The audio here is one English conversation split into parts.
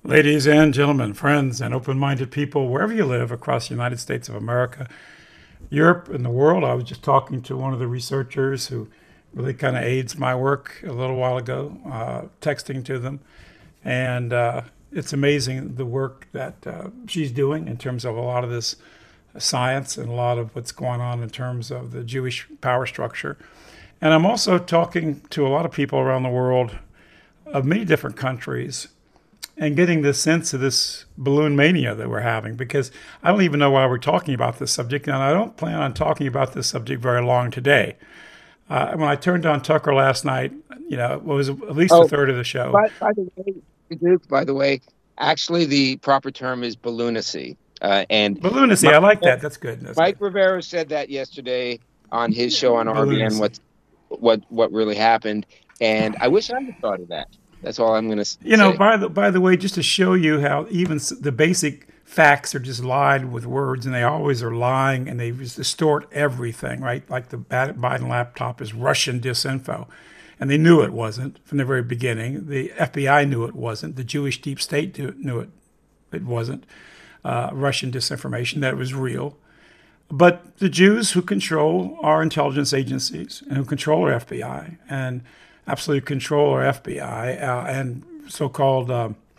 Ladies and gentlemen, friends, and open minded people, wherever you live across the United States of America, Europe, and the world. I was just talking to one of the researchers who really kind of aids my work a little while ago, texting to them. And it's amazing the work that she's doing in terms of a lot of this science and a lot of what's going on in terms of the Jewish power structure. And I'm also talking to a lot of people around the world of many different countries and getting this sense of this balloon mania that we're having, because I don't even know why we're talking about this subject, and I don't plan on talking about this subject very long today. When I turned on Tucker last night, it was at least a Oh, third of the show. by the way, Duke, by the way, actually the proper term is balloonacy. And Balloonacy, Mike, I like that. That's good. That's Mike good. Rivera said that yesterday on his show on RBN. Balloonacy. What really happened? And I wish I had thought of that. That's all I'm going to say. By the way, just to show you how even the basic facts are just lied with words, and they always are lying, and they just distort everything, right? Like the Biden laptop is Russian disinfo, and they knew it wasn't from the very beginning. The FBI knew it wasn't. The Jewish deep state knew it wasn't Russian disinformation, that it was real. But the Jews who control our intelligence agencies and who control our FBI and absolutely control our FBI and so-called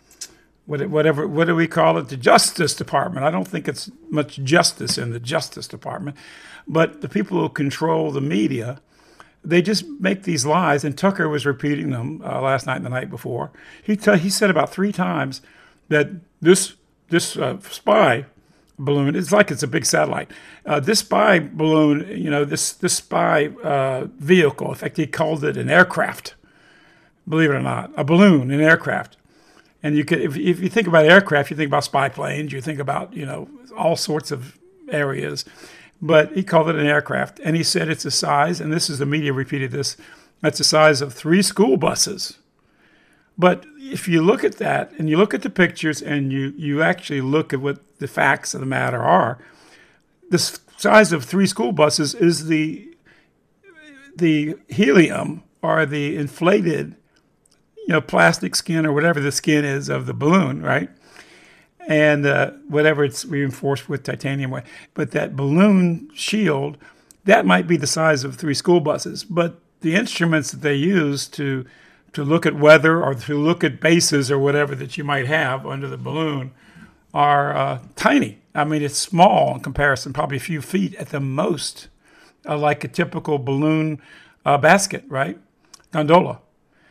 what do we call it? The Justice Department. I don't think it's much justice in the Justice Department, but the people who control the media, they just make these lies. And Tucker was repeating them last night and the night before. He said about 3 times that this spy balloon. It's like it's a big satellite. This spy balloon, this spy vehicle. In fact, he called it an aircraft. Believe it or not, a balloon, an aircraft. And you could, if you think about aircraft, you think about spy planes. You think about all sorts of areas. But he called it an aircraft, and he said it's the size. And this is the media repeated this. That's the size of 3 school buses. But if you look at that and you look at the pictures and you actually look at what the facts of the matter are, the size of 3 school buses is the helium or the inflated, plastic skin or whatever the skin is of the balloon, right? And whatever it's reinforced with titanium. But that balloon shield, that might be the size of 3 school buses. But the instruments that they use to look at weather or to look at bases or whatever that you might have under the balloon are tiny. I mean, it's small in comparison, probably a few feet at the most, like a typical balloon basket, right? Gondola.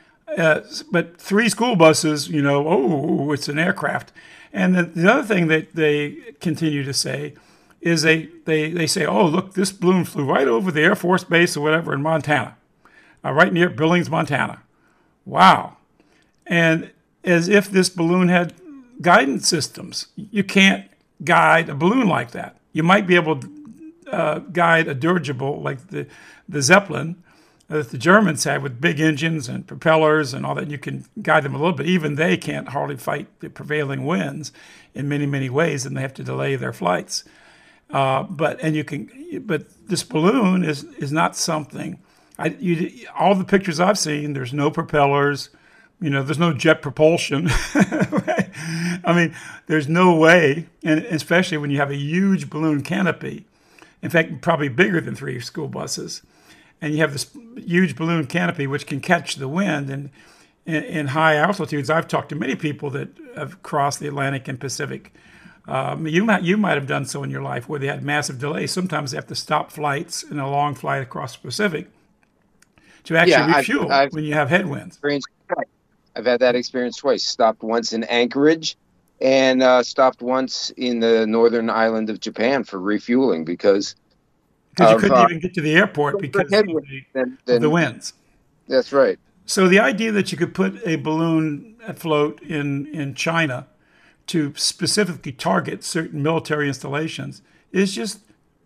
But 3 school buses, it's an aircraft. And the other thing that they continue to say is they say, oh, look, this balloon flew right over the Air Force Base or whatever in Montana, right near Billings, Montana. Wow. And as if this balloon had guidance systems. You can't guide a balloon like that. You might be able to guide a dirigible like the Zeppelin that the Germans had with big engines and propellers and all that. You can guide them a little bit. Even they can't hardly fight the prevailing winds in many, many ways, and they have to delay their flights. But this balloon is not something. All the pictures I've seen, there's no propellers, there's no jet propulsion. Right? I mean, there's no way, and especially when you have a huge balloon canopy, in fact, probably bigger than 3 school buses, and you have this huge balloon canopy which can catch the wind. And in high altitudes, I've talked to many people that have crossed the Atlantic and Pacific. You might have done so in your life where they had massive delays. Sometimes they have to stop flights in a long flight across the Pacific to actually refuel when you have headwinds. I've had that experience twice. Stopped once in Anchorage and stopped once in the northern island of Japan for refueling because you couldn't even get to the airport because of the winds. That's right. So the idea that you could put a balloon afloat in China to specifically target certain military installations is just,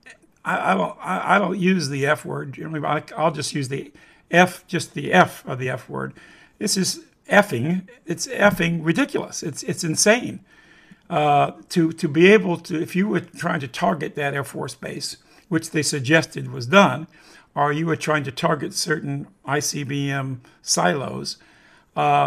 I don't use the F word generally. I'll just use the F, just the F of the F word. This is effing. It's effing ridiculous. It's insane. To be able to, if you were trying to target that Air Force base, which they suggested was done, or you were trying to target certain ICBM silos, and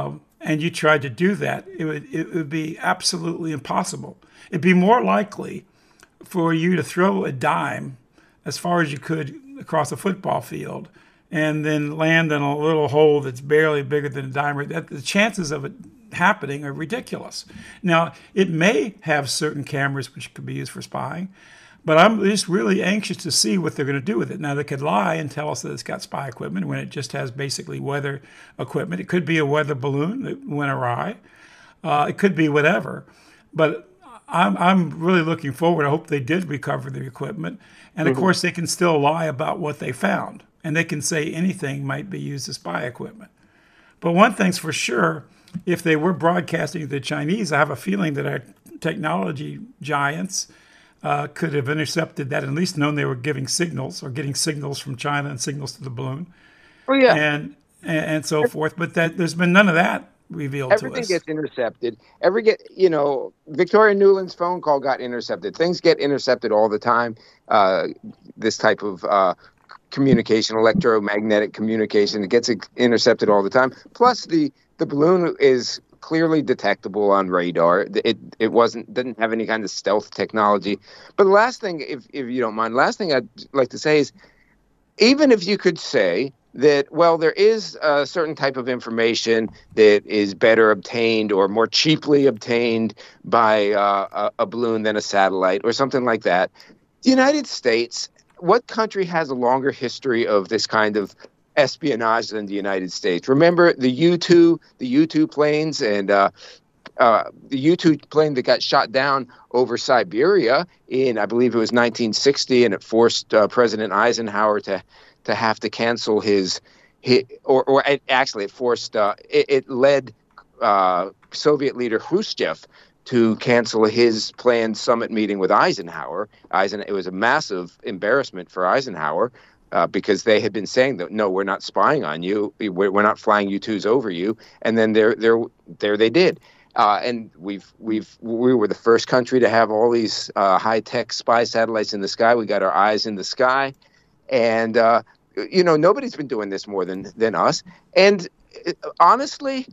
and you tried to do that, it would be absolutely impossible. It'd be more likely for you to throw a dime as far as you could across a football field and then land in a little hole that's barely bigger than a dime. The chances of it happening are ridiculous. Now, it may have certain cameras which could be used for spying, but I'm just really anxious to see what they're going to do with it. Now, they could lie and tell us that it's got spy equipment when it just has basically weather equipment. It could be a weather balloon that went awry. It could be whatever. But I'm really looking forward. I hope they did recover the equipment. And of course, they can still lie about what they found. And they can say anything might be used as spy equipment. But one thing's for sure, if they were broadcasting to the Chinese, I have a feeling that our technology giants could have intercepted that, at least known they were giving signals or getting signals from China and signals to the balloon. Oh yeah, and so forth. But that there's been none of that revealed to us. Everything gets intercepted. Victoria Nuland's phone call got intercepted. Things get intercepted all the time. This type of communication, electromagnetic communication, it gets intercepted all the time. Plus, the balloon is clearly detectable on radar. It didn't have any kind of stealth technology. But the last thing, if you don't mind, I'd like to say is, even if you could say that, well, there is a certain type of information that is better obtained or more cheaply obtained by a balloon than a satellite or something like that, the United States, what country has a longer history of this kind of espionage than the United States? Remember the U-2 planes and the U-2 plane that got shot down over Siberia in, I believe it was 1960, and it forced President Eisenhower to have to cancel it led Soviet leader Khrushchev to cancel his planned summit meeting with Eisenhower. It was a massive embarrassment for Eisenhower because they had been saying that, no, we're not spying on you. We're not flying U-2s over you. And then there they did. And we were the first country to have all these high-tech spy satellites in the sky. We got our eyes in the sky. And, nobody's been doing this more than us. And honestly...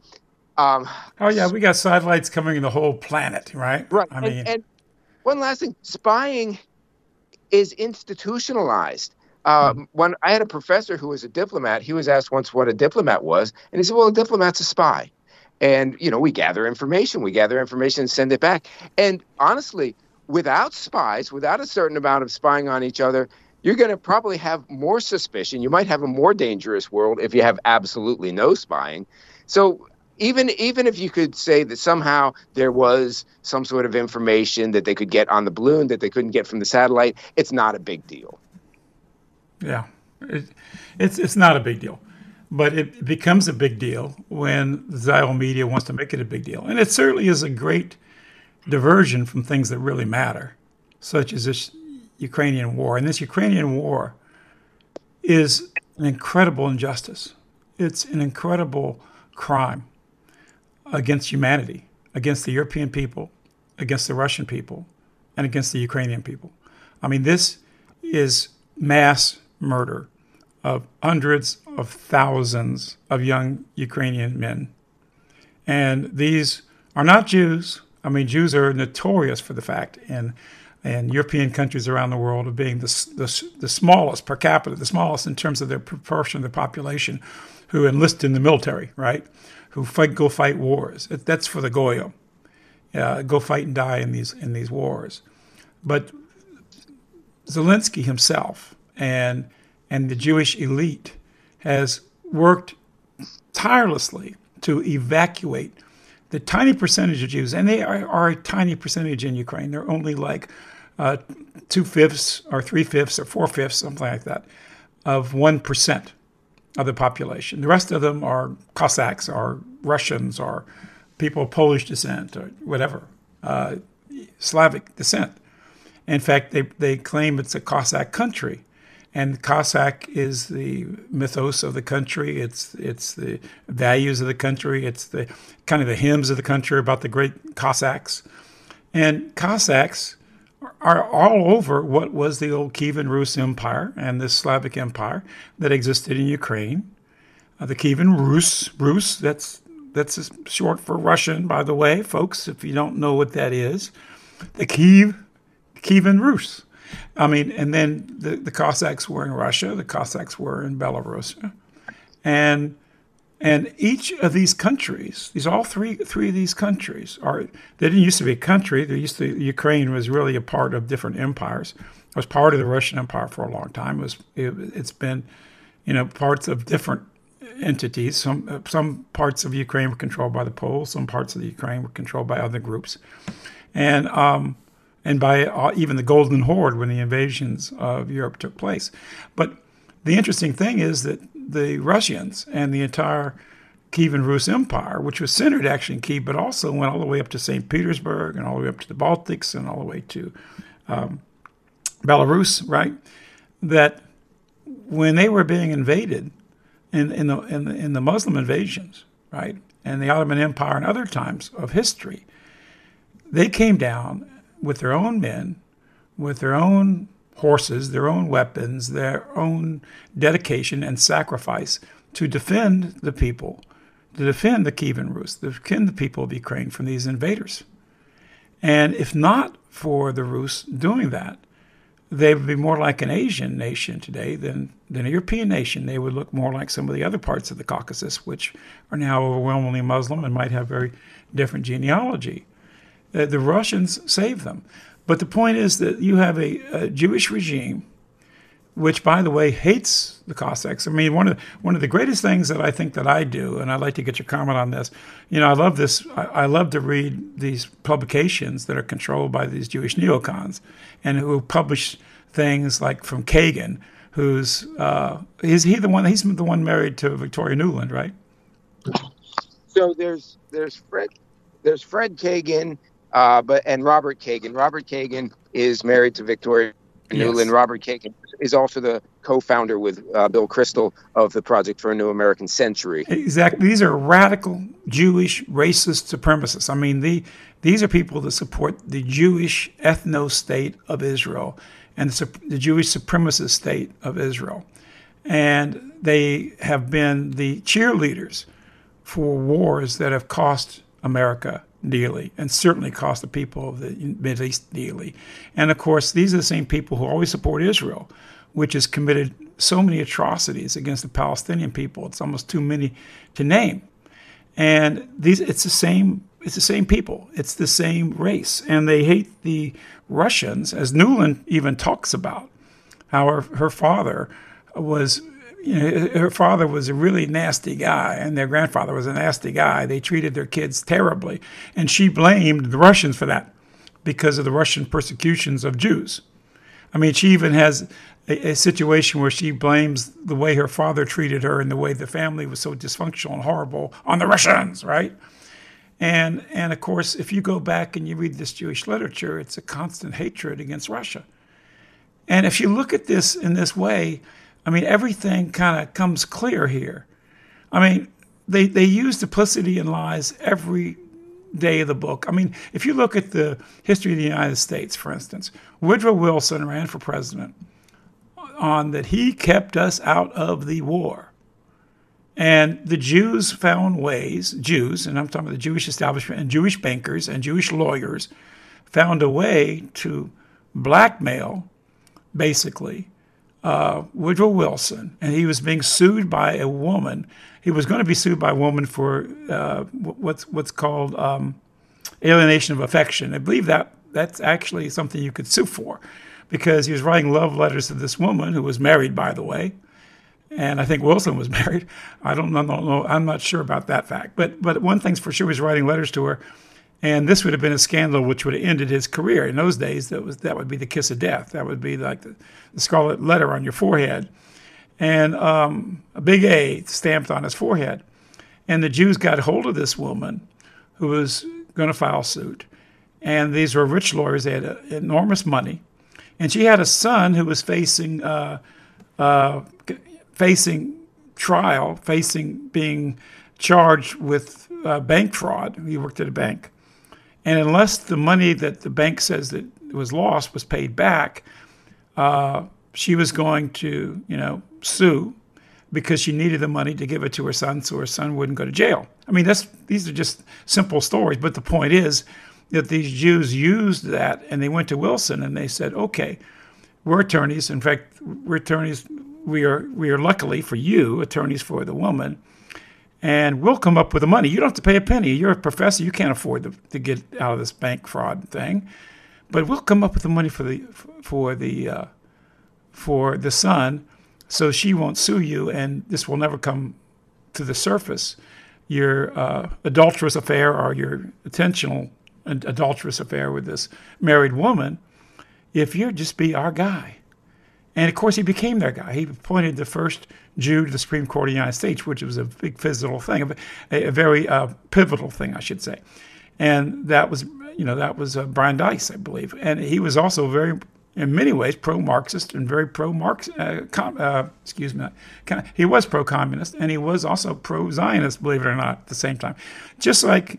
we got satellites covering the whole planet, right? Right. And one last thing, spying is institutionalized. When I had a professor who was a diplomat, he was asked once what a diplomat was, and he said, well, a diplomat's a spy. And, we gather information and send it back. And honestly, without spies, without a certain amount of spying on each other, you're going to probably have more suspicion. You might have a more dangerous world if you have absolutely no spying. So even if you could say that somehow there was some sort of information that they could get on the balloon that they couldn't get from the satellite, it's not a big deal. Yeah, it's not a big deal. But it becomes a big deal when the Zio media wants to make it a big deal. And it certainly is a great diversion from things that really matter, such as this Ukrainian war. And this Ukrainian war is an incredible injustice. It's an incredible crime against humanity, against the European people, against the Russian people, and against the Ukrainian people. I mean, this is mass murder of hundreds of thousands of young Ukrainian men. And these are not Jews. I mean, Jews are notorious for the fact in European countries around the world of being the smallest per capita, the smallest in terms of their proportion of the population who enlist in the military, right? Who go fight wars. That's for the Goyim. Go fight and die in these wars. But Zelensky himself and the Jewish elite has worked tirelessly to evacuate the tiny percentage of Jews, and they are a tiny percentage in Ukraine. They're only like 2/5 or 3/5 or 4/5, something like that, of 1% of the population. The rest of them are Cossacks or Russians or people of Polish descent or whatever, Slavic descent. In fact, they claim it's a Cossack country. And Cossack is the mythos of the country. It's the values of the country. It's the kind of the hymns of the country about the great Cossacks. And Cossacks are all over what was the old Kievan Rus Empire and the Slavic Empire that existed in Ukraine. The Kievan Rus, that's That's short for Russian, by the way, folks, if you don't know what that is. The Kievan Rus. I mean, and then the Cossacks were in Russia, the Cossacks were in Belarus. And each of these countries, all three of these countries they didn't used to be a country. Ukraine was really a part of different empires. It was part of the Russian Empire for a long time. It's been, parts of different entities. Some parts of Ukraine were controlled by the Poles. Some parts of the Ukraine were controlled by other groups, and by even the Golden Horde when the invasions of Europe took place. But the interesting thing is that the Russians and the entire Kievan Rus Empire, which was centered actually in Kiev, but also went all the way up to St. Petersburg and all the way up to the Baltics and all the way to Belarus, right? That when they were being invaded in the Muslim invasions, right, and the Ottoman Empire and other times of history, they came down with their own men, with their own horses, their own weapons, their own dedication and sacrifice to defend the people, to defend the Kievan Rus, to defend the people of Ukraine from these invaders. And if not for the Rus doing that, they would be more like an Asian nation today than a European nation. They would look more like some of the other parts of the Caucasus, which are now overwhelmingly Muslim and might have very different genealogy. The Russians saved them. But the point is that you have a Jewish regime, which, by the way, hates the Cossacks. I mean, one of the greatest things that I think that I do, and I'd like to get your comment on this. I love this. I love to read these publications that are controlled by these Jewish neocons, and who publish things like from Kagan, who's he's the one married to Victoria Nuland, right? So there's Fred Kagan. And Robert Kagan. Robert Kagan is married to Victoria Nuland. Yes. Robert Kagan is also the co-founder with Bill Kristol of the Project for a New American Century. Exactly. These are radical Jewish racist supremacists. I mean, these are people that support the Jewish ethno-state of Israel and the Jewish supremacist state of Israel. And they have been the cheerleaders for wars that have cost America dearly, and certainly cost the people of the Middle East dearly. And of course, these are the same people who always support Israel, which has committed so many atrocities against the Palestinian people. It's almost too many to name. And it's the same people. It's the same race. And they hate the Russians, as Nuland even talks about, how her father was her father was a really nasty guy, and their grandfather was a nasty guy. They treated their kids terribly. And she blamed the Russians for that because of the Russian persecutions of Jews. I mean, she even has a situation where she blames the way her father treated her and the way the family was so dysfunctional and horrible on the Russians, right? And of course, if you go back and you read this Jewish literature, it's a constant hatred against Russia. And if you look at this in this way, I mean, everything kind of comes clear here. I mean, they use duplicity and lies every day of the book. I mean, if you look at the history of the United States, for instance, Woodrow Wilson ran for president on that he kept us out of the war. And the Jews found ways, and I'm talking about the Jewish establishment and Jewish bankers and Jewish lawyers, found a way to blackmail, basically, Woodrow Wilson, and he was being sued by a woman. He was going to be sued by a woman for what's called alienation of affection. I believe that's actually something you could sue for, because he was writing love letters to this woman who was married, by the way, and I think Wilson was married. I don't know. I'm not sure about that fact, but one thing's for sure, he was writing letters to her. And this would have been a scandal which would have ended his career. In those days, that would be the kiss of death. That would be like the scarlet letter on your forehead, and a big A stamped on his forehead. And the Jews got hold of this woman who was going to file suit. And these were rich lawyers. They had enormous money. And she had a son who was facing trial, being charged with bank fraud. He worked at a bank. And unless the money that the bank says that was lost was paid back, she was going to, sue because she needed the money to give it to her son so her son wouldn't go to jail. I mean, these are just simple stories, but the point is that these Jews used that, and they went to Wilson and they said, okay, we're attorneys. In fact, we're attorneys. We are luckily for you, attorneys for the woman, and we'll come up with the money. You don't have to pay a penny. You're a professor. You can't afford to get out of this bank fraud thing, but we'll come up with the money for the son, so she won't sue you, and this will never come to the surface. Your adulterous affair or your intentional adulterous affair with this married woman, if you just be our guy. And of course, he became their guy. He appointed the first Jew to the Supreme Court of the United States, which was a big pivotal thing, a very pivotal thing, I should say. And that was Brian Dice, I believe. And he was also very, in many ways, pro-Marxist and very pro-Marx. He was pro-communist, and he was also pro-Zionist, believe it or not, at the same time. Just like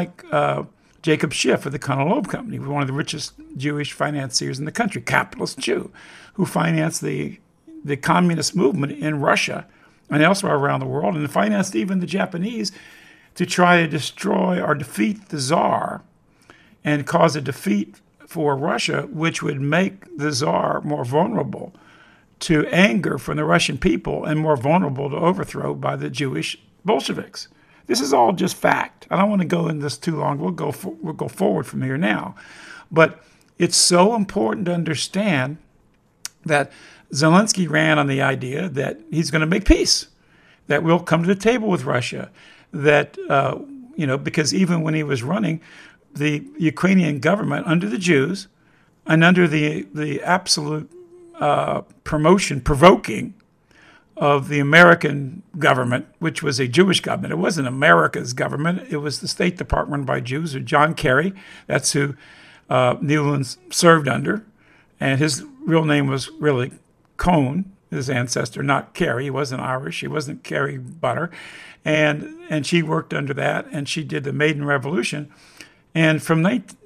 Jacob Schiff of the Konolov Company, one of the richest Jewish financiers in the country, capitalist Jew, who financed the communist movement in Russia and elsewhere around the world, and financed even the Japanese to try to destroy or defeat the Tsar and cause a defeat for Russia, which would make the Tsar more vulnerable to anger from the Russian people and more vulnerable to overthrow by the Jewish Bolsheviks. This is all just fact. I don't want to go into this too long. We'll go forward from here now. But it's so important to understand that Zelensky ran on the idea that he's going to make peace, that we'll come to the table with Russia, that, because even when he was running, the Ukrainian government under the Jews and under the absolute provoking of the American government, which was a Jewish government. It wasn't America's government. It was the State Department by Jews, or John Kerry. That's who Newlands served under. And his real name was really Cohn, his ancestor, not Kerry. He wasn't Irish. He wasn't Kerry Butter. And she worked under that, and she did the Maiden Revolution. And from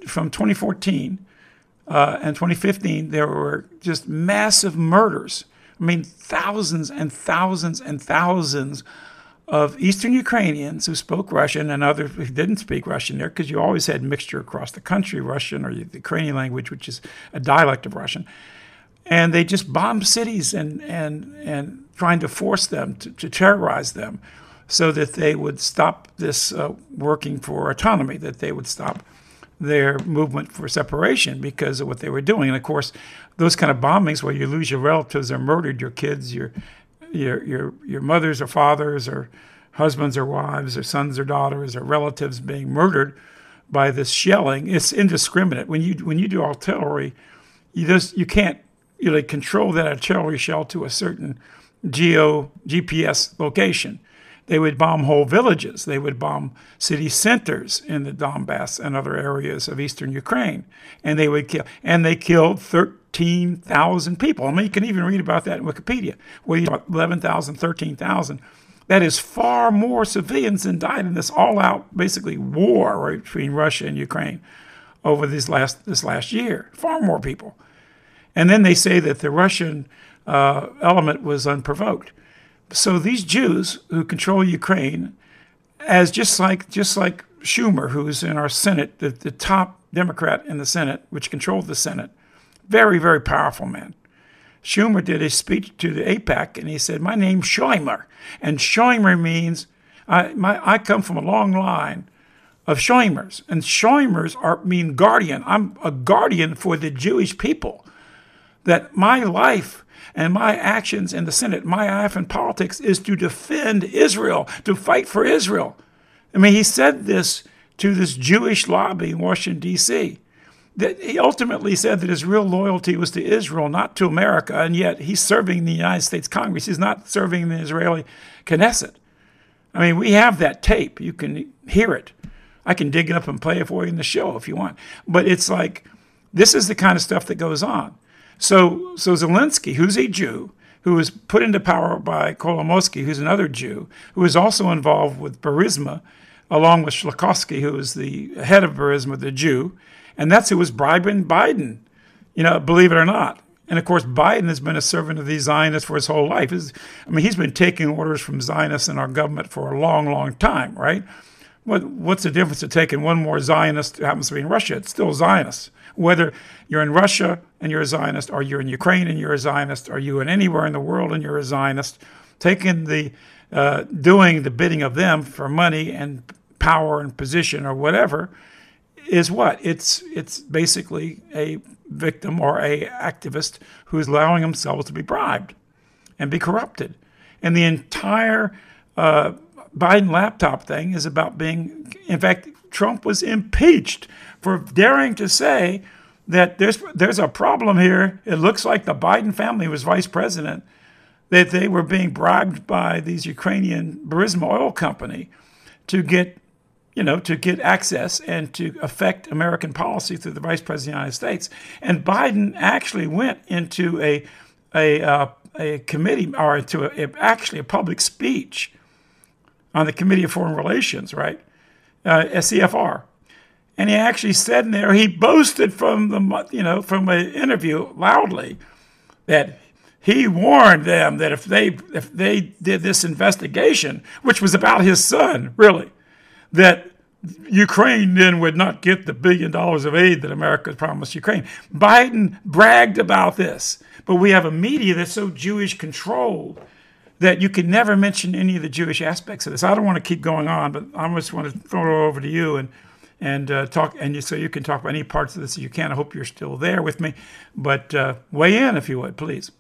2014 and 2015, there were just massive murders. I mean, thousands and thousands and thousands of Eastern Ukrainians who spoke Russian and others who didn't speak Russian there, because you always had mixture across the country, Russian or the Ukrainian language, which is a dialect of Russian. And they just bombed cities and trying to force them to terrorize them so that they would stop this working for autonomy, that they would stop their movement for separation because of what they were doing. And of course, those kind of bombings where you lose your relatives or murdered, your kids, your mothers or fathers or husbands or wives or sons or daughters or relatives being murdered by this shelling, it's indiscriminate. When you do artillery, you can't really control that artillery shell to a certain GPS location. They would bomb whole villages. They would bomb city centers in the Donbass and other areas of eastern Ukraine. And they would kill. And they killed 13,000 people. I mean, you can even read about that in Wikipedia. Where you talk 11,000, 13,000. That is far more civilians than died in this all-out, basically, war right between Russia and Ukraine over this last year. Far more people. And then they say that the Russian element was unprovoked. So these Jews who control Ukraine, as just like Schumer, who's in our Senate, the top Democrat in the Senate, which controls the Senate, very, very powerful man. Schumer did a speech to the AIPAC, and he said, "My name's Schleimer," and Schleimer means I come from a long line of Schleimers, and Schleimers mean guardian. I'm a guardian for the Jewish people. That my life and my actions in the Senate, my life in politics, is to defend Israel, to fight for Israel. I mean, he said this to this Jewish lobby in Washington, D.C. That he ultimately said that his real loyalty was to Israel, not to America, and yet he's serving the United States Congress. He's not serving the Israeli Knesset. I mean, we have that tape. You can hear it. I can dig it up and play it for you in the show if you want. But it's like, this is the kind of stuff that goes on. So Zelensky, who's a Jew, who was put into power by Kolomoisky, who's another Jew, who is also involved with Burisma, along with Shlakowski, who is the head of Burisma, the Jew, and that's who was bribing Biden, believe it or not. And of course, Biden has been a servant of these Zionists for his whole life. He's been taking orders from Zionists in our government for a long, long time, right? What's the difference of taking one more Zionist who happens to be in Russia? It's still Zionists. Whether you're in Russia and you're a Zionist, or you're in Ukraine and you're a Zionist, or you're in anywhere in the world and you're a Zionist, taking doing the bidding of them for money and power and position or whatever is what? It's basically a victim or a activist who's allowing themselves to be bribed and be corrupted. And the entire Biden laptop thing is about being, in fact, Trump was impeached for daring to say that there's a problem here. It looks like the Biden family was vice president, that they were being bribed by these Ukrainian Burisma oil company to get access and to affect American policy through the vice president of the United States. And Biden actually went into a committee, or into a public speech on the Committee of Foreign Relations, right? SCFR. And he actually said in there, he boasted from an interview loudly that he warned them that if they did this investigation, which was about his son, really, that Ukraine then would not get the $1 billion of aid that America promised Ukraine. Biden bragged about this, but we have a media that's so Jewish controlled that you can never mention any of the Jewish aspects of this. I don't want to keep going on, but I just want to throw it over to you and talk, so you can talk about any parts of this that you can. I hope you're still there with me, but weigh in if you would, please.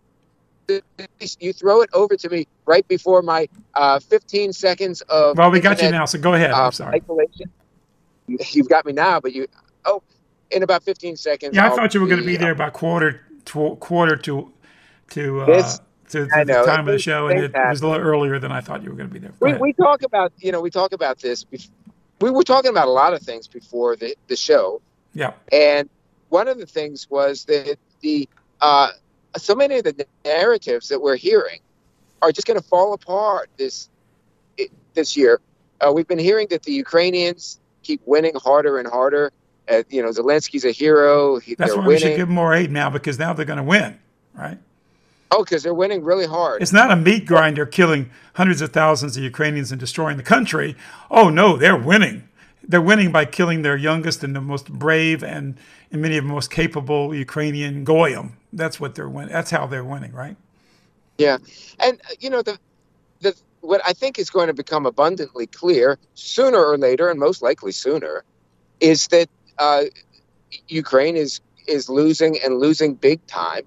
You throw it over to me right before my 15 seconds of. Well, we got you now, so go ahead. I'm sorry. Isolation. You've got me now, but in about 15 seconds. Yeah, I thought you were going to be there about quarter to the time of the show, and it was a little earlier than I thought you were going to be there. We talk about this. We were talking about a lot of things before the show. Yeah. And one of the things was that so many of the narratives that we're hearing are just going to fall apart this year. We've been hearing that the Ukrainians keep winning harder and harder. Zelensky's a hero. That's why we should give them more aid now, because now they're going to win, right? Oh, because they're winning really hard. It's not a meat grinder killing hundreds of thousands of Ukrainians and destroying the country. Oh, no, they're winning. They're winning by killing their youngest and the most brave and many of the most capable Ukrainian goyim. That's what they're winning. That's how they're winning, right? Yeah. And, what I think is going to become abundantly clear sooner or later, and most likely sooner, is that Ukraine is losing, and losing big time.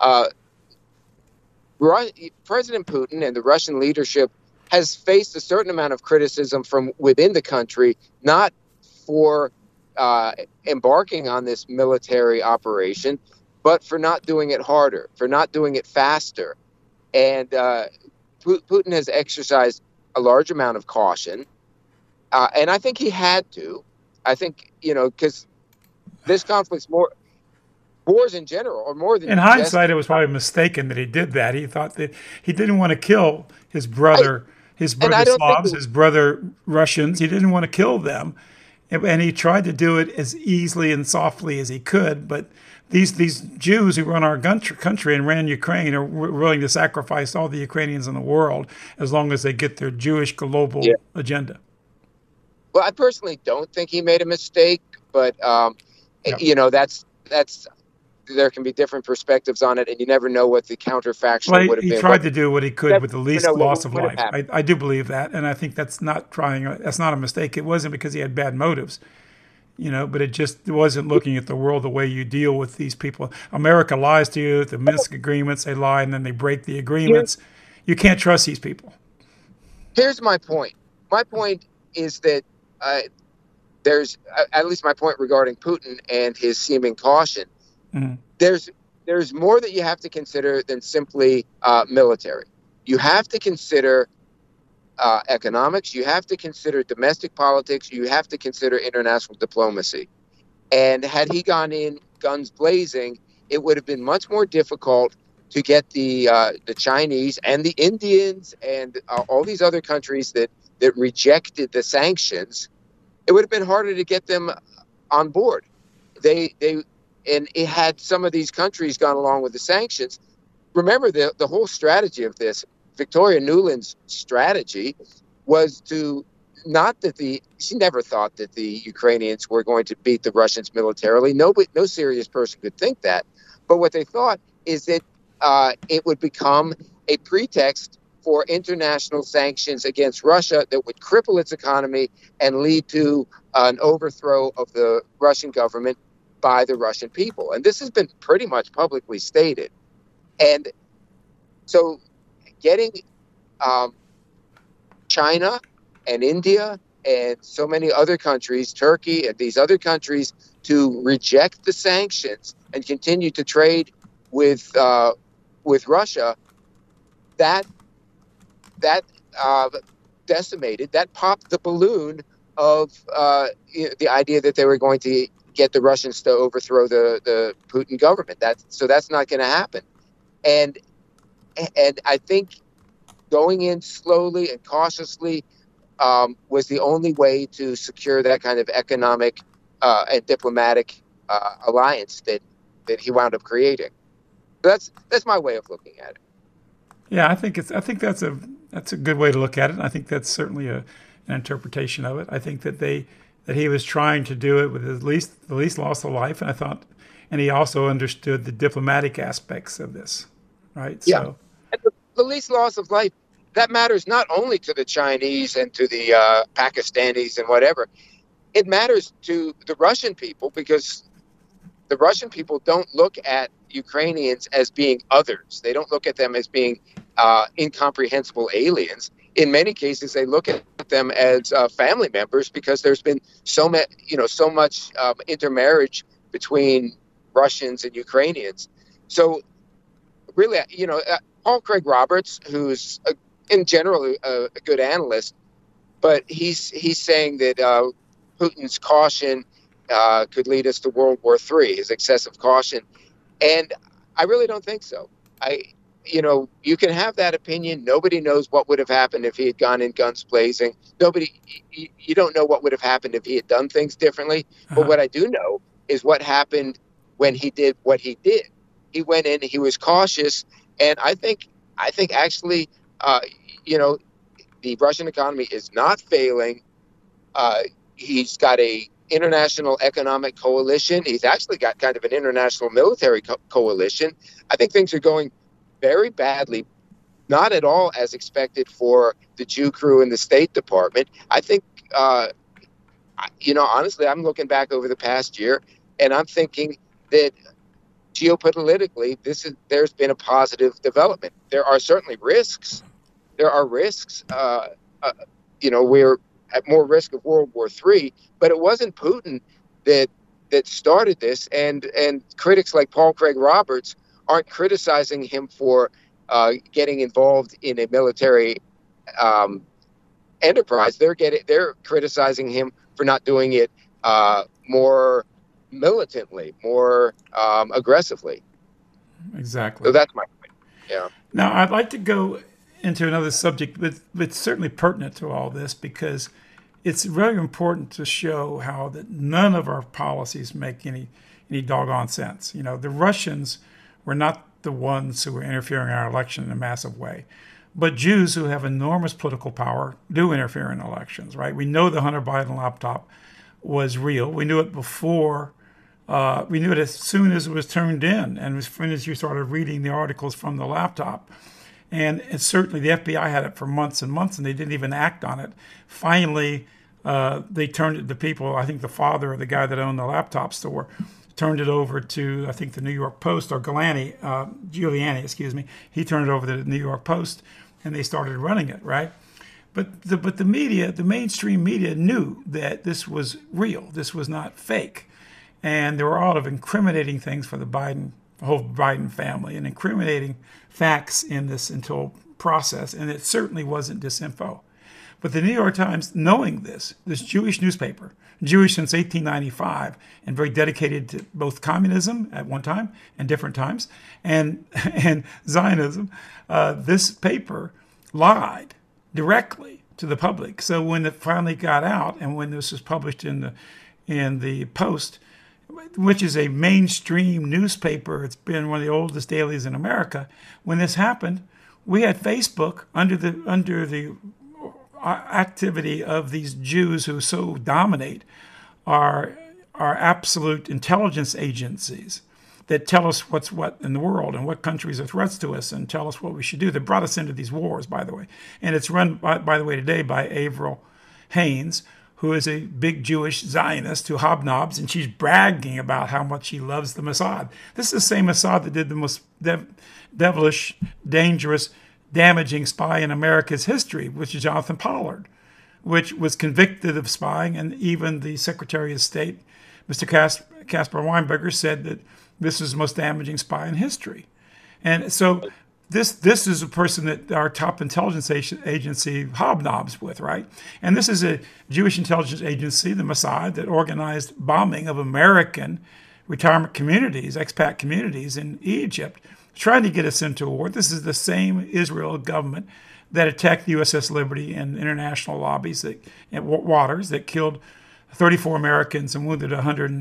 President Putin and the Russian leadership has faced a certain amount of criticism from within the country, not for embarking on this military operation, but for not doing it harder, for not doing it faster. And Putin has exercised a large amount of caution. And I think he had to. I think, because this conflict's wars in general are more than. In hindsight, it was probably mistaken that he did that. He thought that he didn't want to kill his brother Slavs, his brother Russians. He didn't want to kill them, and he tried to do it as easily and softly as he could. But these Jews who run our country and ran Ukraine are willing to sacrifice all the Ukrainians in the world as long as they get their Jewish global agenda. Well, I personally don't think he made a mistake, but that's. There can be different perspectives on it, and you never know what the counterfactual would have been. He tried to do what he could with the least loss of life. I do believe that, and I think that's not a mistake. It wasn't because he had bad motives, but it just wasn't looking at the world the way you deal with these people. America lies to you. The Minsk agreements, they lie, and then they break the agreements. You can't trust these people. Here's my point. My point is that there's, at least my point regarding Putin and his seeming caution, there's more that you have to consider than simply military. You have to consider economics. You have to consider domestic politics. You have to consider international diplomacy. And had he gone in guns blazing, it would have been much more difficult to get the Chinese and the Indians and all these other countries that rejected the sanctions. It would have been harder to get them on board. They and it had some of these countries gone along with the sanctions. Remember, the whole strategy of this, Victoria Nuland's strategy, was to not that she never thought that the Ukrainians were going to beat the Russians militarily. No serious person could think that. But what they thought is that it would become a pretext for international sanctions against Russia that would cripple its economy and lead to an overthrow of the Russian government by the Russian people. And this has been pretty much publicly stated. And so getting China and India and so many other countries, Turkey and these other countries, to reject the sanctions and continue to trade with Russia, that decimated, that popped the balloon of the idea that they were going to get the Russians to overthrow the Putin government. So that's not going to happen. And I think going in slowly and cautiously was the only way to secure that kind of economic and diplomatic alliance that he wound up creating. That's my way of looking at it. Yeah, I think that's a good way to look at it. I think that's certainly an interpretation of it. I think that he was trying to do it with the least loss of life, and he also understood the diplomatic aspects of this, right? Yeah. So and the least loss of life, that matters not only to the Chinese and to the Pakistanis and whatever. It matters to the Russian people, because the Russian people don't look at Ukrainians as being others. They don't look at them as being incomprehensible aliens. In many cases, they look at them as family members, because there's been so much intermarriage between Russians and Ukrainians. So really, Paul Craig Roberts, who's in general a good analyst, but he's saying that Putin's caution could lead us to World War III, his excessive caution. And I really don't think so. You can have that opinion. Nobody knows what would have happened if he had gone in guns blazing. You don't know what would have happened if he had done things differently. But what I do know is what happened when he did what he did. He went in, he was cautious, and I think actually, the Russian economy is not failing. He's got a international economic coalition. He's actually got kind of an international military coalition. I think things are going very badly, not at all as expected for the Jew crew in the State Department. I think, honestly, I'm looking back over the past year, and I'm thinking that geopolitically, there's been a positive development. There are certainly risks. There are risks. We're at more risk of World War III, but it wasn't Putin that started this. And critics like Paul Craig Roberts aren't criticizing him for getting involved in a military enterprise. They're criticizing him for not doing it more militantly, more aggressively. Exactly. So that's my point. Yeah. Now, I'd like to go into another subject, but it's certainly pertinent to all this, because it's very important to show how that none of our policies make any doggone sense. The Russians were not the ones who were interfering in our election in a massive way, but Jews who have enormous political power do interfere in elections, right? We know the Hunter Biden laptop was real. We knew it before. We knew it as soon as it was turned in, and as soon as you started reading the articles from the laptop. And certainly the FBI had it for months and months, and they didn't even act on it. Finally, they turned it to people. I think the father of the guy that owned the laptop store turned it over to, I think, the New York Post, or Giuliani, excuse me. He turned it over to the New York Post, and they started running it, right? But the media, the mainstream media, knew that this was real. This was not fake. And there were a lot of incriminating things for the whole Biden family, and incriminating facts in this entire process, and it certainly wasn't disinfo. But the New York Times, knowing this Jewish newspaper, Jewish since 1895, and very dedicated to both communism at one time and different times, and Zionism, this paper lied directly to the public. So when it finally got out, and when this was published in the Post, which is a mainstream newspaper. It's been one of the oldest dailies in America. When this happened, we had Facebook under the activity of these Jews who so dominate our absolute intelligence agencies that tell us what's what in the world and what countries are threats to us and tell us what we should do. That brought us into these wars, by the way. And it's run, by the way, today by Avril Haines, who is a big Jewish Zionist who hobnobs, and she's bragging about how much she loves the Mossad. This is the same Mossad that did the most devilish, dangerous, damaging spy in America's history, which is Jonathan Pollard, which was convicted of spying, and even the Secretary of State, Mr. Caspar Weinberger, said that this is the most damaging spy in history. And so this is a person that our top intelligence agency hobnobs with, right? And this is a Jewish intelligence agency, the Mossad, that organized bombing of American retirement communities, expat communities in Egypt, trying to get us into a war. This is the same Israel government that attacked the USS Liberty and international lobbies and waters that killed 34 Americans and wounded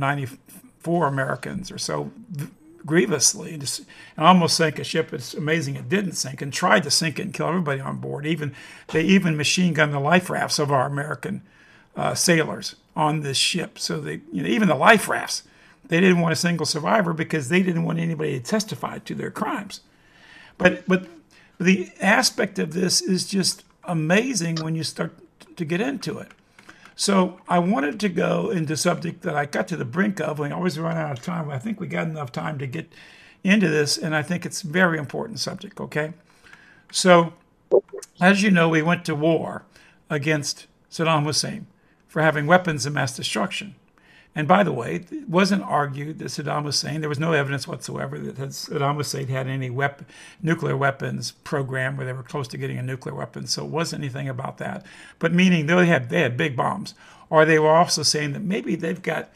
194 Americans or so grievously, and almost sank a ship. It's amazing it didn't sink, and tried to sink it and kill everybody on board. They even machine gunned the life rafts of our American sailors on this ship. So even the life rafts, they didn't want a single survivor because they didn't want anybody to testify to their crimes. But the aspect of this is just amazing when you start to get into it. So I wanted to go into a subject that I got to the brink of. We always run out of time. I think we got enough time to get into this, and I think it's a very important subject, okay? So, as you know, we went to war against Saddam Hussein for having weapons of mass destruction. And by the way, it wasn't argued that Saddam Hussein, there was no evidence whatsoever that Saddam Hussein had any nuclear weapons program where they were close to getting a nuclear weapon. So it wasn't anything about that. But meaning they had big bombs. Or they were also saying that maybe they've got,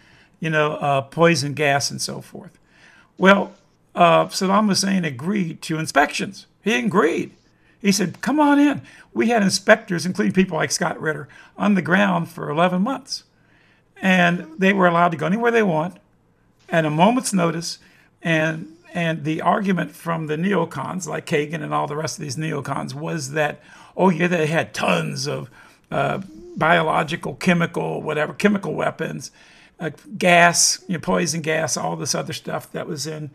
poison gas and so forth. Well, Saddam Hussein agreed to inspections. He agreed. He said, come on in. We had inspectors, including people like Scott Ritter, on the ground for 11 months. And they were allowed to go anywhere they want at a moment's notice. And the argument from the neocons, like Kagan and all the rest of these neocons, was that, they had tons of biological, chemical weapons, gas, poison gas, all this other stuff that was in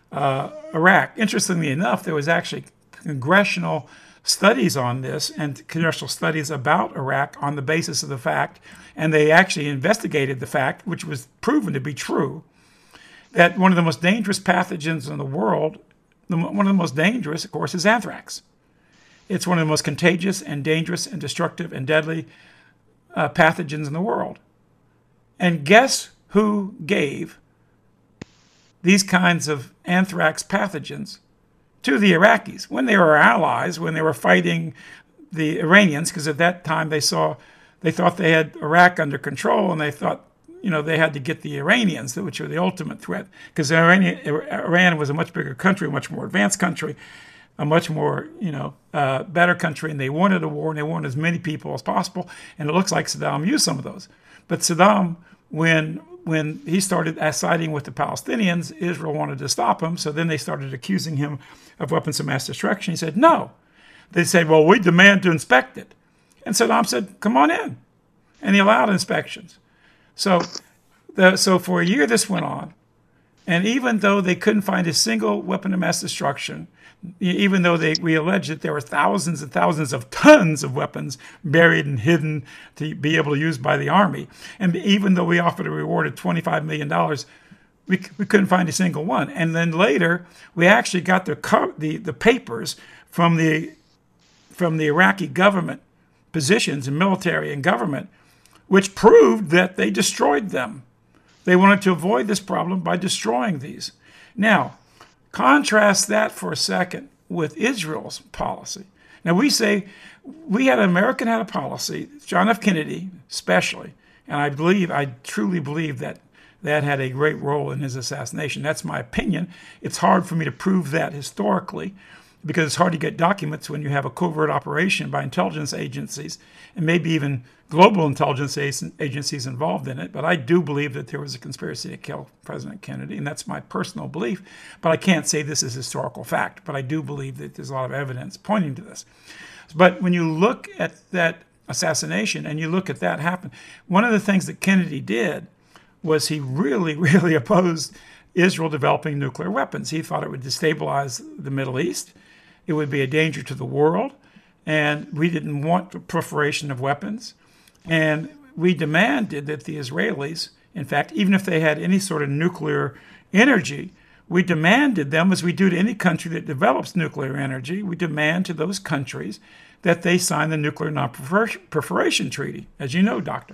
Iraq. Interestingly enough, there was actually congressional studies on this and congressional studies about Iraq on the basis of the fact, and they actually investigated the fact, which was proven to be true, that one of the most dangerous pathogens in the world, one of the most dangerous, of course, is anthrax. It's one of the most contagious and dangerous and destructive and deadly pathogens in the world. And guess who gave these kinds of anthrax pathogens to the Iraqis when they were allies, when they were fighting the Iranians, because at that time they thought they had Iraq under control, and they thought, they had to get the Iranians, which were the ultimate threat, because Iran was a much bigger country, a much more advanced country, a much more, better country, and they wanted a war, and they wanted as many people as possible, and it looks like Saddam used some of those. But Saddam, when he started siding with the Palestinians, Israel wanted to stop him, so then they started accusing him of weapons of mass destruction. He said, no. They said, well, we demand to inspect it. And Saddam said, come on in. And he allowed inspections. So for a year this went on, and even though they couldn't find a single weapon of mass destruction, even though we alleged that there were thousands and thousands of tons of weapons buried and hidden to be able to use by the army, and even though we offered a reward of $25 million, we couldn't find a single one. And then later, we actually got the papers from the Iraqi government positions in military and government, which proved that they destroyed them. They wanted to avoid this problem by destroying these. Now, contrast that for a second with Israel's policy. Now, we say American had a policy, John F. Kennedy especially, and I truly believe that had a great role in his assassination. That's my opinion. It's hard for me to prove that historically, because it's hard to get documents when you have a covert operation by intelligence agencies and maybe even global intelligence agencies involved in it. But I do believe that there was a conspiracy to kill President Kennedy, and that's my personal belief. But I can't say this is historical fact, but I do believe that there's a lot of evidence pointing to this. But when you look at that assassination and you look at that happen, one of the things that Kennedy did was he really, really opposed Israel developing nuclear weapons. He thought it would destabilize the Middle East. It would be a danger to the world. And we didn't want the proliferation of weapons. And we demanded that the Israelis, in fact, even if they had any sort of nuclear energy, we demanded them, as we do to any country that develops nuclear energy, we demand to those countries that they sign the Nuclear Non-Proliferation Treaty, as you know, Doctor.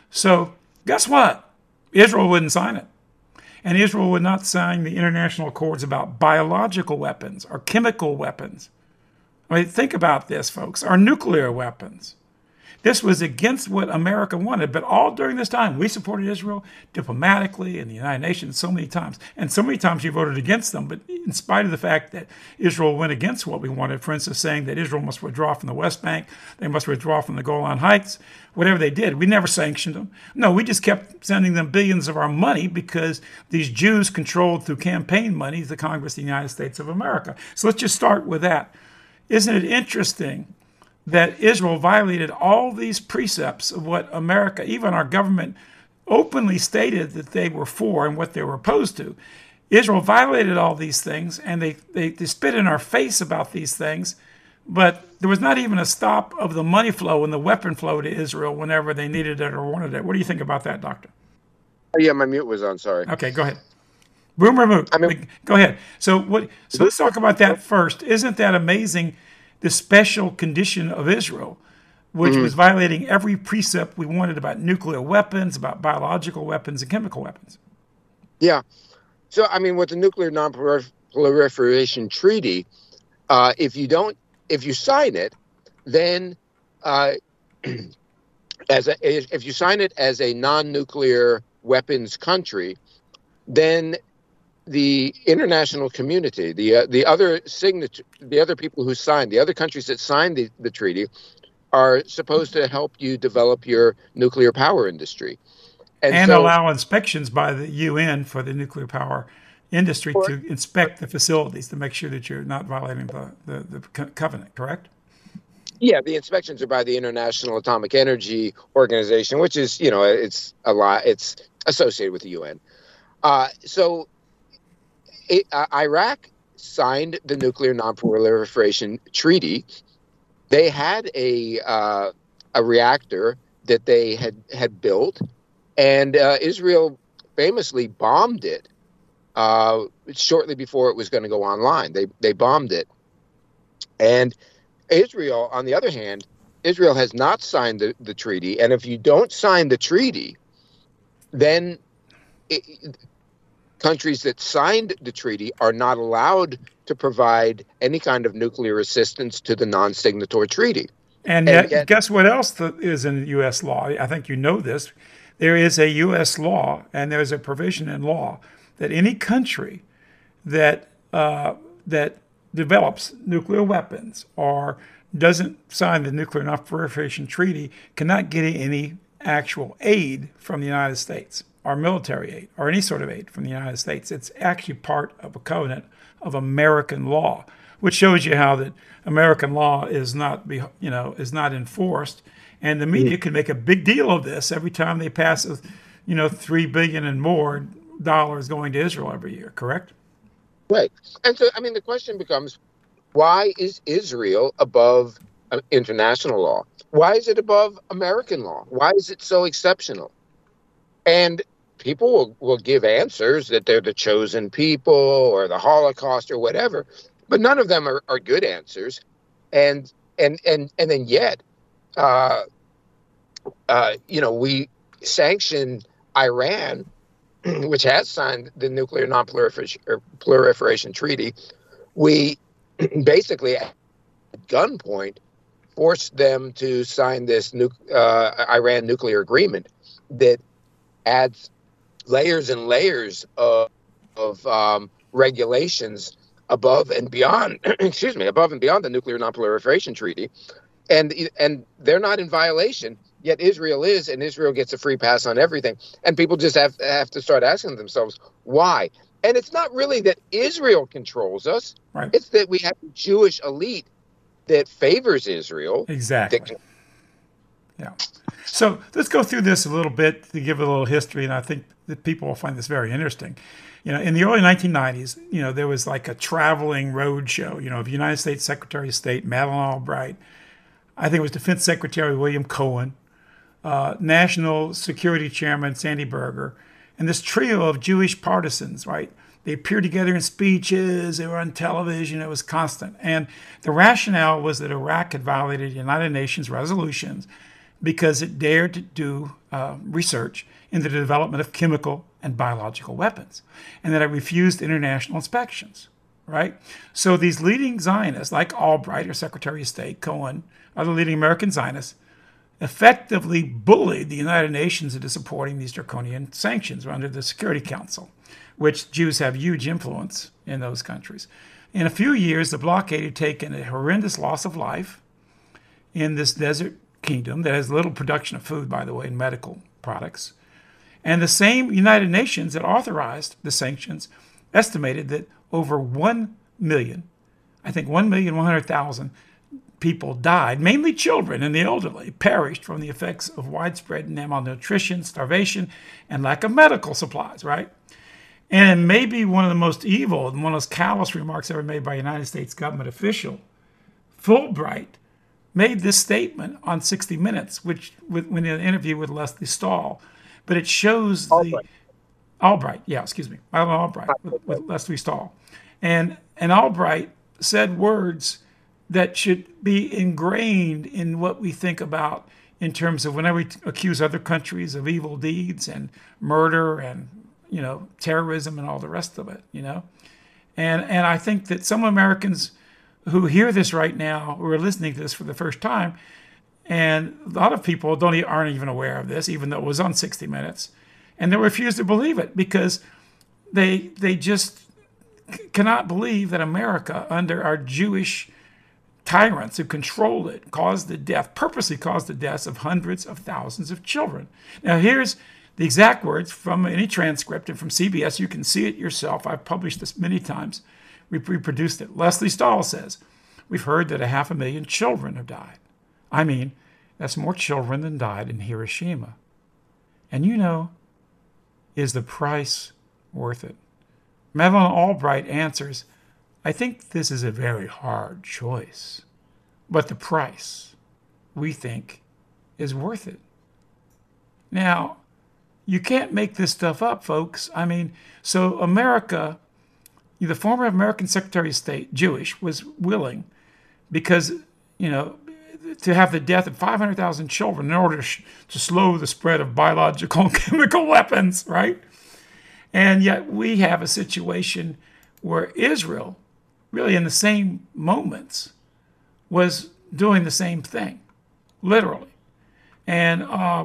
So guess what? Israel wouldn't sign it. And Israel would not sign the international accords about biological weapons or chemical weapons. I mean, think about this, folks, or nuclear weapons. This was against what America wanted, but all during this time, we supported Israel diplomatically in the United Nations so many times. And so many times you voted against them, but in spite of the fact that Israel went against what we wanted, for instance, saying that Israel must withdraw from the West Bank, they must withdraw from the Golan Heights, whatever they did, we never sanctioned them. No, we just kept sending them billions of our money because these Jews controlled through campaign money the Congress of the United States of America. So let's just start with that. Isn't it interesting that Israel violated all these precepts of what America, even our government, openly stated that they were for and what they were opposed to? Israel violated all these things, and they spit in our face about these things, but there was not even a stop of the money flow and the weapon flow to Israel whenever they needed it or wanted it. What do you think about that, Doctor? Yeah, my mute was on, sorry. Okay, go ahead. Boom or moot. Go ahead. So let's talk about that first. Isn't that amazing? The special condition of Israel, which was violating every precept we wanted about nuclear weapons, about biological weapons, and chemical weapons. Yeah. So, I mean, with the Nuclear Non-Proliferation Treaty, if you sign it, then if you sign it as a non-nuclear weapons country, then the international community, the other people who signed, the other countries that signed the treaty, are supposed to help you develop your nuclear power industry, and so, allow inspections by the UN for the nuclear power industry to inspect the facilities to make sure that you're not violating the covenant. Correct? Yeah, the inspections are by the International Atomic Energy Organization, which is, it's associated with the UN. Iraq signed the Nuclear Non-Proliferation Treaty. They had a reactor that they had built, and Israel famously bombed it shortly before it was going to go online. They bombed it. And Israel, on the other hand, Israel has not signed the treaty. And if you don't sign the treaty, then countries that signed the treaty are not allowed to provide any kind of nuclear assistance to the non-signatory treaty. And yet, guess what else is in U.S. law? I think you know this. There is a U.S. law, and there's a provision in law that any country that develops nuclear weapons or doesn't sign the Nuclear Non-Proliferation Treaty cannot get any actual aid from the United States, or military aid, or any sort of aid from the United States. It's actually part of a covenant of American law, which shows you how that American law is not enforced. And the media can make a big deal of this every time they pass $3 billion and more dollars going to Israel every year. Correct? Right. And so, I mean, the question becomes, why is Israel above international law? Why is it above American law? Why is it so exceptional? And people will give answers that they're the chosen people or the Holocaust or whatever, but none of them are good answers. And then yet, we sanction Iran, which has signed the Nuclear Non-Proliferation Treaty. We basically, at gunpoint, forced them to sign this Iran nuclear agreement that adds layers and layers of regulations above and beyond, excuse me, above and beyond the Nuclear Nonproliferation Treaty, and they're not in violation. Yet Israel is, and Israel gets a free pass on everything. And people just have to start asking themselves why. And it's not really that Israel controls us; Right. it's that we have a Jewish elite that favors Israel. Exactly. Yeah. So let's go through this a little bit to give a little history, and I think that people will find this very interesting. In the early 1990s, there was like a traveling road show, of United States Secretary of State Madeleine Albright. I think it was Defense Secretary William Cohen, National Security Chairman Sandy Berger, and this trio of Jewish partisans, right? They appeared together in speeches, they were on television, it was constant. And the rationale was that Iraq had violated United Nations resolutions because it dared to do research in the development of chemical and biological weapons, and that it refused international inspections, right? So these leading Zionists, like Albright or Secretary of State Cohen, other leading American Zionists, effectively bullied the United Nations into supporting these draconian sanctions under the Security Council, which Jews have huge influence in those countries. In a few years, the blockade had taken a horrendous loss of life in this desert kingdom that has little production of food, by the way, and medical products. And the same United Nations that authorized the sanctions estimated that over 1 million, I think 1,100,000 people died, mainly children and the elderly, perished from the effects of widespread malnutrition, starvation, and lack of medical supplies, right? And maybe one of the most evil and one of those callous remarks ever made by a United States government official, Fulbright, made this statement on 60 Minutes, when in an interview with Leslie Stahl. But it shows Albright, with Leslie Stahl. And Albright said words that should be ingrained in what we think about in terms of whenever we accuse other countries of evil deeds and murder and, terrorism and all the rest of it, And I think that some Americans who hear this right now, who are listening to this for the first time, and a lot of people aren't even aware of this, even though it was on 60 Minutes, and they refuse to believe it because they just cannot believe that America, under our Jewish tyrants who controlled it, purposely caused the deaths of hundreds of thousands of children. Now, here's the exact words from any transcript and from CBS. You can see it yourself. I've published this many times. We've reproduced it. Leslie Stahl says, "We've heard that 500,000 children have died. I mean, that's more children than died in Hiroshima. And is the price worth it?" Madeleine Albright answers, "I think this is a very hard choice, but the price, we think, is worth it." Now, you can't make this stuff up, folks. I mean, so America, the former American Secretary of State, Jewish, was willing because, to have the death of 500,000 children in order to slow the spread of biological and chemical weapons, right? And yet we have a situation where Israel, really in the same moments, was doing the same thing, literally, and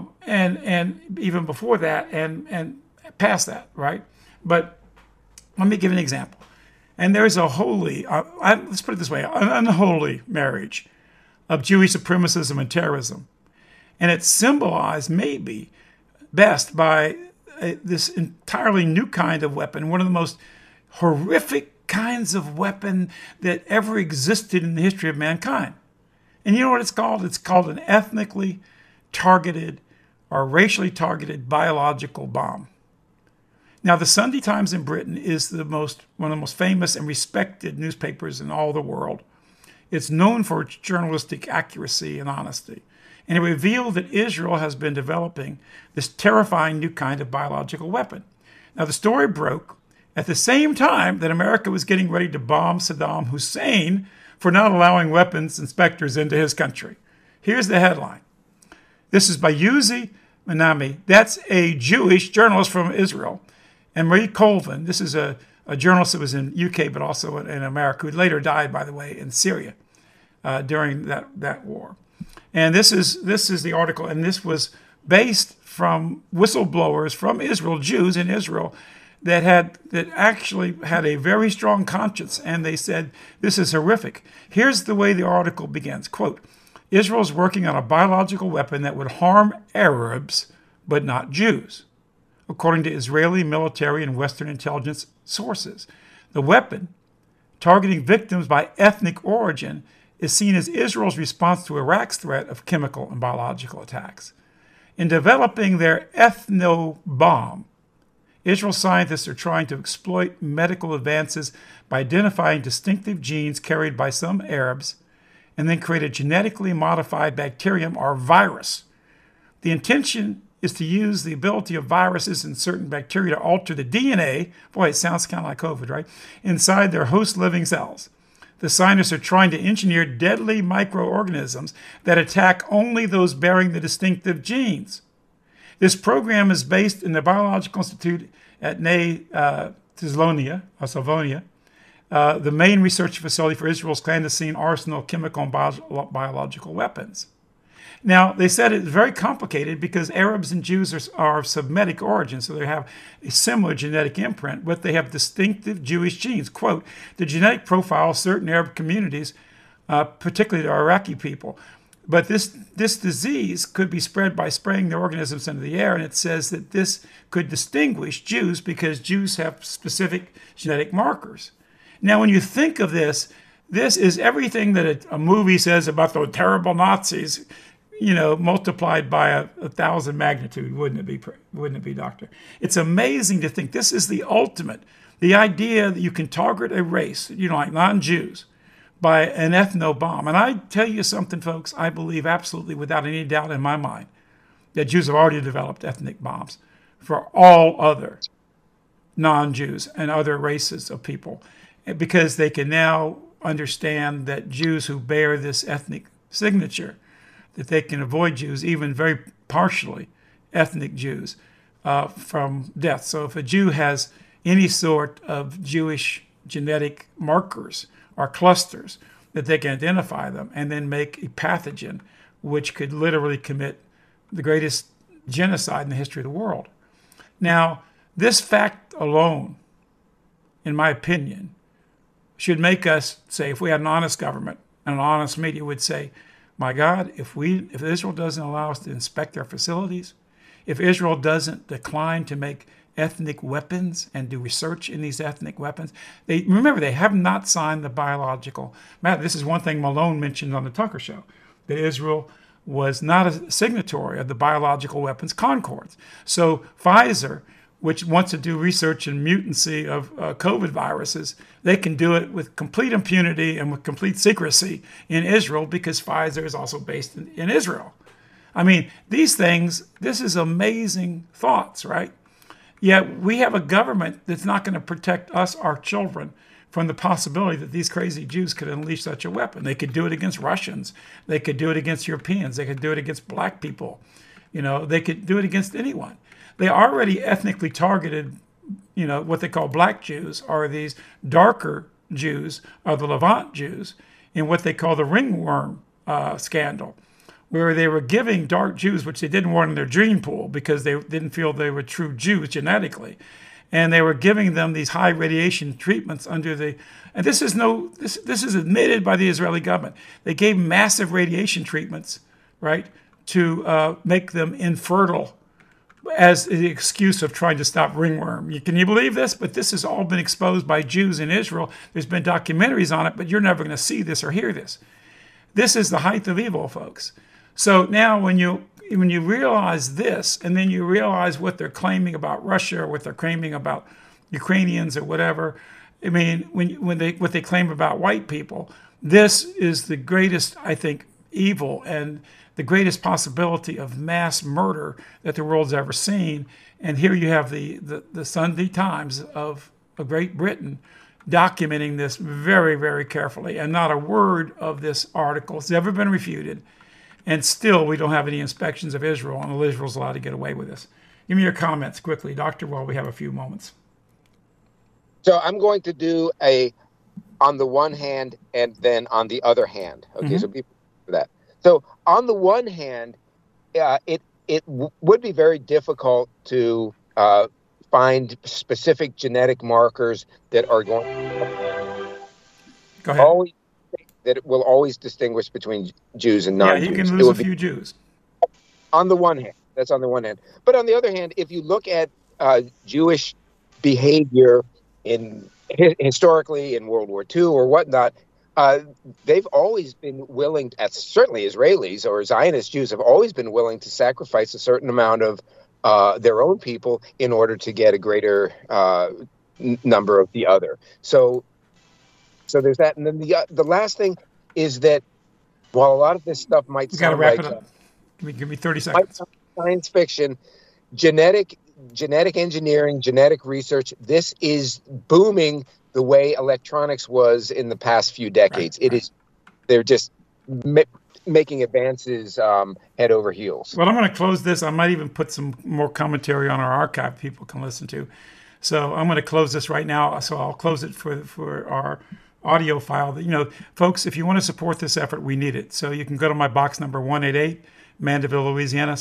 even before that, and past that, right? But let me give an example. And there's a let's put it this way, an unholy marriage of Jewish supremacism and terrorism, and it's symbolized maybe best by this entirely new kind of weapon, one of the most horrific kinds of weapon that ever existed in the history of mankind. And you know what it's called? It's called an ethnically targeted or racially targeted biological bomb. Now, the Sunday Times in Britain is one of the most famous and respected newspapers in all the world. It's known for its journalistic accuracy and honesty. And it revealed that Israel has been developing this terrifying new kind of biological weapon. Now, the story broke at the same time that America was getting ready to bomb Saddam Hussein for not allowing weapons inspectors into his country. Here's the headline. This is by Yuzi Manami. That's a Jewish journalist from Israel. And Marie Colvin, this is a journalist that was in UK but also in America, who later died, by the way, in Syria during that war. And this is the article, and this was based from whistleblowers from Israel, Jews in Israel, that actually had a very strong conscience, and they said, this is horrific. Here's the way the article begins, quote, Israel's working on a biological weapon that would harm Arabs, but not Jews, according to Israeli military and Western intelligence sources. The weapon, targeting victims by ethnic origin, is seen as Israel's response to Iraq's threat of chemical and biological attacks. In developing their ethno-bomb, Israel scientists are trying to exploit medical advances by identifying distinctive genes carried by some Arabs and then create a genetically modified bacterium or virus. The intention is to use the ability of viruses and certain bacteria to alter the DNA, boy, it sounds kind of like COVID, right, inside their host living cells. The scientists are trying to engineer deadly microorganisms that attack only those bearing the distinctive genes. This program is based in the Biological Institute at Nea Slavoniya, the main research facility for Israel's clandestine arsenal of chemical and biological weapons. Now, they said it's very complicated because Arabs and Jews are of Semitic origin, so they have a similar genetic imprint, but they have distinctive Jewish genes. Quote, the genetic profile of certain Arab communities, particularly the Iraqi people. But this disease could be spread by spraying the organisms into the air, and it says that this could distinguish Jews because Jews have specific genetic markers. Now, when you think of this is everything that a movie says about those terrible Nazis, multiplied by a 1,000 magnitude, wouldn't it be, Doctor? It's amazing to think this is the ultimate, the idea that you can target a race, like non-Jews, by an ethno-bomb. And I tell you something, folks, I believe absolutely without any doubt in my mind that Jews have already developed ethnic bombs for all other non-Jews and other races of people, because they can now understand that Jews who bear this ethnic signature, that they can avoid Jews, even very partially ethnic Jews, from death. So if a Jew has any sort of Jewish genetic markers or clusters, that they can identify them and then make a pathogen which could literally commit the greatest genocide in the history of the world. Now, this fact alone, in my opinion, should make us say, if we had an honest government and an honest media, would say, my God, if Israel doesn't allow us to inspect their facilities, if Israel doesn't decline to make ethnic weapons and do research in these ethnic weapons, they have not signed the biological matter. This is one thing Malone mentioned on the Tucker Show, that Israel was not a signatory of the biological weapons concords. So Pfizer, which wants to do research in mutancy of COVID viruses, they can do it with complete impunity and with complete secrecy in Israel because Pfizer is also based in Israel. I mean, these things, this is amazing thoughts, right? Yet we have a government that's not going to protect us, our children, from the possibility that these crazy Jews could unleash such a weapon. They could do it against Russians. They could do it against Europeans. They could do it against black people. They could do it against anyone. They already ethnically targeted, what they call black Jews, are these darker Jews, are the Levant Jews, in what they call the ringworm scandal, where they were giving dark Jews, which they didn't want in their gene pool because they didn't feel they were true Jews genetically. And they were giving them these high radiation treatments and this is admitted by the Israeli government. They gave massive radiation treatments, right, to make them infertile as the excuse of trying to stop ringworm. Can you believe this? But this has all been exposed by Jews in Israel. There's been documentaries on it, but you're never going to see this or hear this. This is the height of evil, folks. So now when you realize this, and then you realize what they're claiming about Russia or what they're claiming about Ukrainians or whatever, I mean, what they claim about white people, this is the greatest, I think, evil and the greatest possibility of mass murder that the world's ever seen. And here you have the Sunday Times of Great Britain documenting this very, very carefully, and not a word of this article has ever been refuted. And still, we don't have any inspections of Israel, and Israel's allowed to get away with this. Give me your comments quickly, Doctor, while we have a few moments. So I'm going to do on the one hand and then on the other hand. Okay, So people for that. So on the one hand, it would be very difficult to find specific genetic markers that are going Go ahead. always that it will always distinguish between Jews and non-Jews. Yeah, you can lose a few Jews. On the one hand, that's on the one hand. But on the other hand, if you look at Jewish behavior historically in World War II or whatnot, they've always been willing, certainly Israelis or Zionist Jews have always been willing to sacrifice a certain amount of their own people in order to get a greater number of the other. So there's that. And then the last thing is that while a lot of this stuff might sound like... It up. Give me 30 seconds. Science fiction, genetic engineering, genetic research, this is booming the way electronics was in the past few decades. They're just making advances head over heels. Well, I'm going to close this. I might even put some more commentary on our archive people can listen to. So I'm going to close this right now. So I'll close it for our audio file. You know, folks, if you want to support this effort, we need it. So you can go to my box number 188, Mandeville, Louisiana,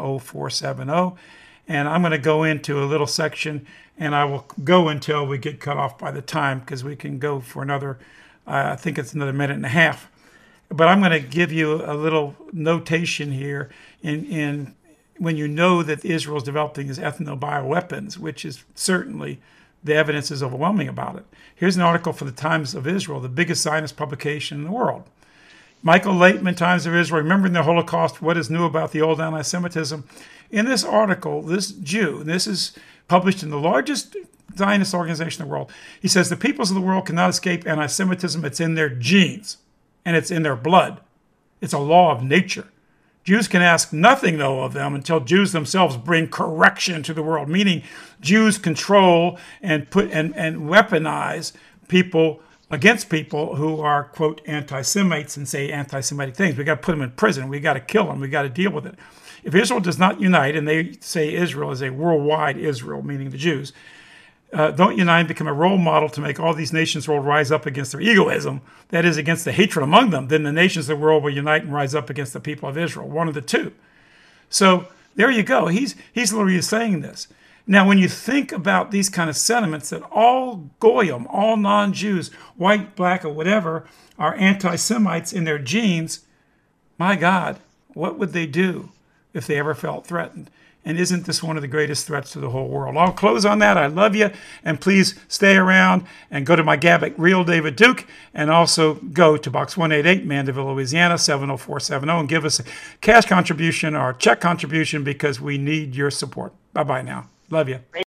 70470. And I'm going to go into a little section, and I will go until we get cut off by the time, because we can go for another, I think it's another minute and a half. But I'm going to give you a little notation here in when you know that Israel is developing these ethnobioweapons, which is certainly the evidence is overwhelming about it. Here's an article for the Times of Israel, the biggest Zionist publication in the world. Michael Laitman, Times of Israel, Remembering the Holocaust, What is New About the Old Anti-Semitism. In this article, this Jew, and this is published in the largest Zionist organization in the world, he says the peoples of the world cannot escape anti-Semitism. It's in their genes, and it's in their blood. It's a law of nature. Jews can ask nothing, though, of them until Jews themselves bring correction to the world, meaning Jews control and weaponize people against people who are, quote, anti-Semites and say anti-Semitic things. We got to put them in prison. We got to kill them. We got to deal with it. If Israel does not unite, and they say Israel is a worldwide Israel, meaning the Jews, don't unite and become a role model to make all these nations world rise up against their egoism, that is, against the hatred among them, then the nations of the world will unite and rise up against the people of Israel, one of the two. So there you go. He's literally saying this. Now, when you think about these kind of sentiments that all Goyim, all non-Jews, white, black, or whatever, are anti-Semites in their genes, my God, what would they do if they ever felt threatened? And isn't this one of the greatest threats to the whole world? I'll close on that. I love you. And please stay around and go to my Gab at Real David Duke. And also go to Box 188, Mandeville, Louisiana, 70470. And give us a cash contribution or a check contribution because we need your support. Bye-bye now. Love you.